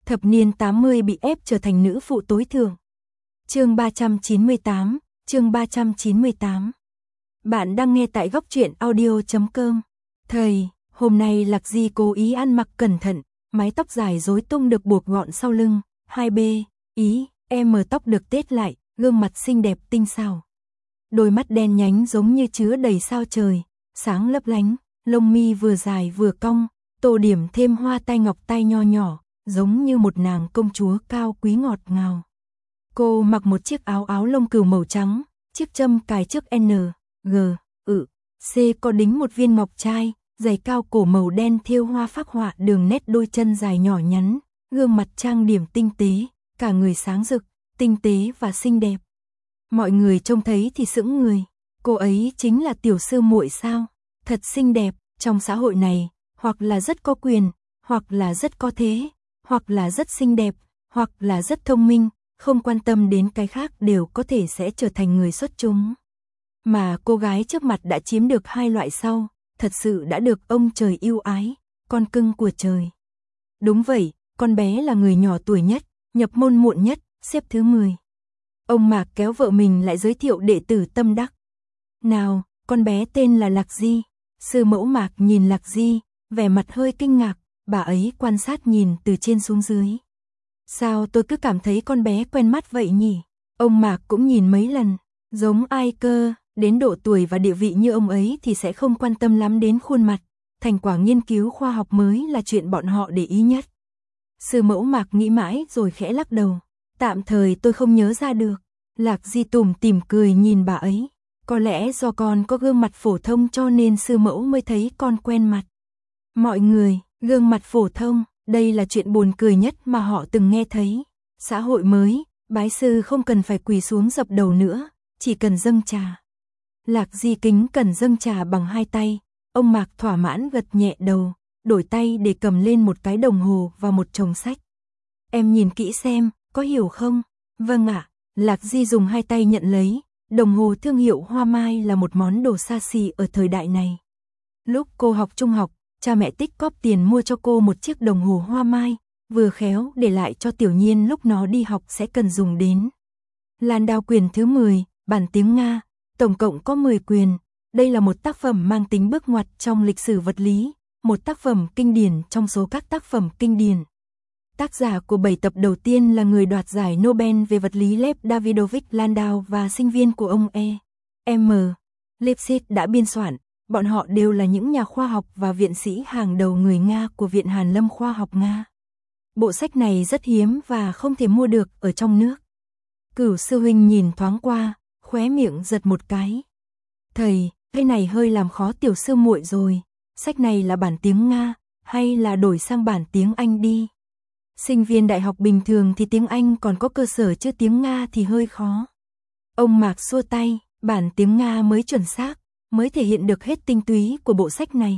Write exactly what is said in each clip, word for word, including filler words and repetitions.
thập niên tám mươi bị ép trở thành nữ phụ tối thượng. Chương ba trăm chín mươi tám, chương ba trăm chín mươi tám. Bạn đang nghe tại góc truyện audio chấm com. Thầy, hôm nay Lạc Di cố ý ăn mặc cẩn thận, mái tóc dài rối tung được buộc gọn sau lưng, hai bê, ý, em tóc được tết lại, gương mặt xinh đẹp tinh xảo. Đôi mắt đen nhánh giống như chứa đầy sao trời, sáng lấp lánh, lông mi vừa dài vừa cong, tô điểm thêm hoa tai ngọc tay nho nhỏ, giống như một nàng công chúa cao quý ngọt ngào. Cô mặc một chiếc áo áo lông cừu màu trắng, chiếc châm cài trước N, G, ự, C có đính một viên ngọc trai, giày cao cổ màu đen thêu hoa phác họa đường nét, đôi chân dài nhỏ nhắn, gương mặt trang điểm tinh tế, cả người sáng rực, tinh tế và xinh đẹp. Mọi người trông thấy thì sững người, cô ấy chính là tiểu sư muội sao? Thật xinh đẹp, trong xã hội này, hoặc là rất có quyền, hoặc là rất có thế, hoặc là rất xinh đẹp, hoặc là rất thông minh, không quan tâm đến cái khác đều có thể sẽ trở thành người xuất chúng. Mà cô gái trước mặt đã chiếm được hai loại sau, thật sự đã được ông trời yêu ái, con cưng của trời. Đúng vậy, con bé là người nhỏ tuổi nhất, nhập môn muộn nhất, xếp thứ mười. Ông Mạc kéo vợ mình lại giới thiệu đệ tử tâm đắc. Nào, con bé tên là Lạc Di. Sư mẫu Mạc nhìn Lạc Di, vẻ mặt hơi kinh ngạc, bà ấy quan sát nhìn từ trên xuống dưới. Sao tôi cứ cảm thấy con bé quen mắt vậy nhỉ? Ông Mạc cũng nhìn mấy lần, giống ai cơ, đến độ tuổi và địa vị như ông ấy thì sẽ không quan tâm lắm đến khuôn mặt, thành quả nghiên cứu khoa học mới là chuyện bọn họ để ý nhất. Sư mẫu Mạc nghĩ mãi rồi khẽ lắc đầu, tạm thời tôi không nhớ ra được. Lạc Di tủm tỉm cười nhìn bà ấy, có lẽ do con có gương mặt phổ thông cho nên sư mẫu mới thấy con quen mặt. Mọi người, gương mặt phổ thông, đây là chuyện buồn cười nhất mà họ từng nghe thấy. Xã hội mới, bái sư không cần phải quỳ xuống dập đầu nữa, chỉ cần dâng trà. Lạc Di kính cần dâng trà bằng hai tay, ông Mạc thỏa mãn gật nhẹ đầu, đổi tay để cầm lên một cái đồng hồ và một chồng sách. Em nhìn kỹ xem, có hiểu không? Vâng ạ. Lạc Di dùng hai tay nhận lấy, đồng hồ thương hiệu Hoa Mai là một món đồ xa xỉ ở thời đại này. Lúc cô học trung học, cha mẹ tích cóp tiền mua cho cô một chiếc đồng hồ Hoa Mai, vừa khéo để lại cho Tiểu Nhiên lúc nó đi học sẽ cần dùng đến. Lan Đao quyền thứ mười, bản tiếng Nga, tổng cộng có mười quyền. Đây là một tác phẩm mang tính bước ngoặt trong lịch sử vật lý, một tác phẩm kinh điển trong số các tác phẩm kinh điển. Tác giả của bảy tập đầu tiên là người đoạt giải Nobel về vật lý Lev Davidovich Landau và sinh viên của ông E. M. Lipschitz đã biên soạn. Bọn họ đều là những nhà khoa học và viện sĩ hàng đầu người Nga của Viện Hàn Lâm Khoa học Nga. Bộ sách này rất hiếm và không thể mua được ở trong nước. Cửu sư huynh nhìn thoáng qua, khóe miệng giật một cái. Thầy, cái này hơi làm khó tiểu sư muội rồi. Sách này là bản tiếng Nga, hay là đổi sang bản tiếng Anh đi? Sinh viên đại học bình thường thì tiếng Anh còn có cơ sở chứ tiếng Nga thì hơi khó. Ông Mạc xua tay, bản tiếng Nga mới chuẩn xác, mới thể hiện được hết tinh túy của bộ sách này.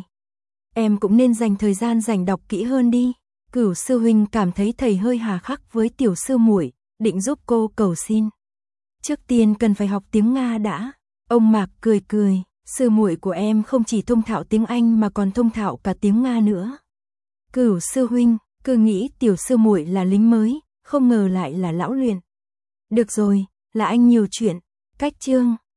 Em cũng nên dành thời gian dành đọc kỹ hơn đi. Cửu sư huynh cảm thấy thầy hơi hà khắc với tiểu sư muội, định giúp cô cầu xin. Trước tiên cần phải học tiếng Nga đã. Ông Mạc cười cười, sư muội của em không chỉ thông thạo tiếng Anh mà còn thông thạo cả tiếng Nga nữa. Cửu sư huynh, cứ nghĩ tiểu sư muội là lính mới, không ngờ lại là lão luyện. Được rồi, là anh nhiều chuyện. Cách chương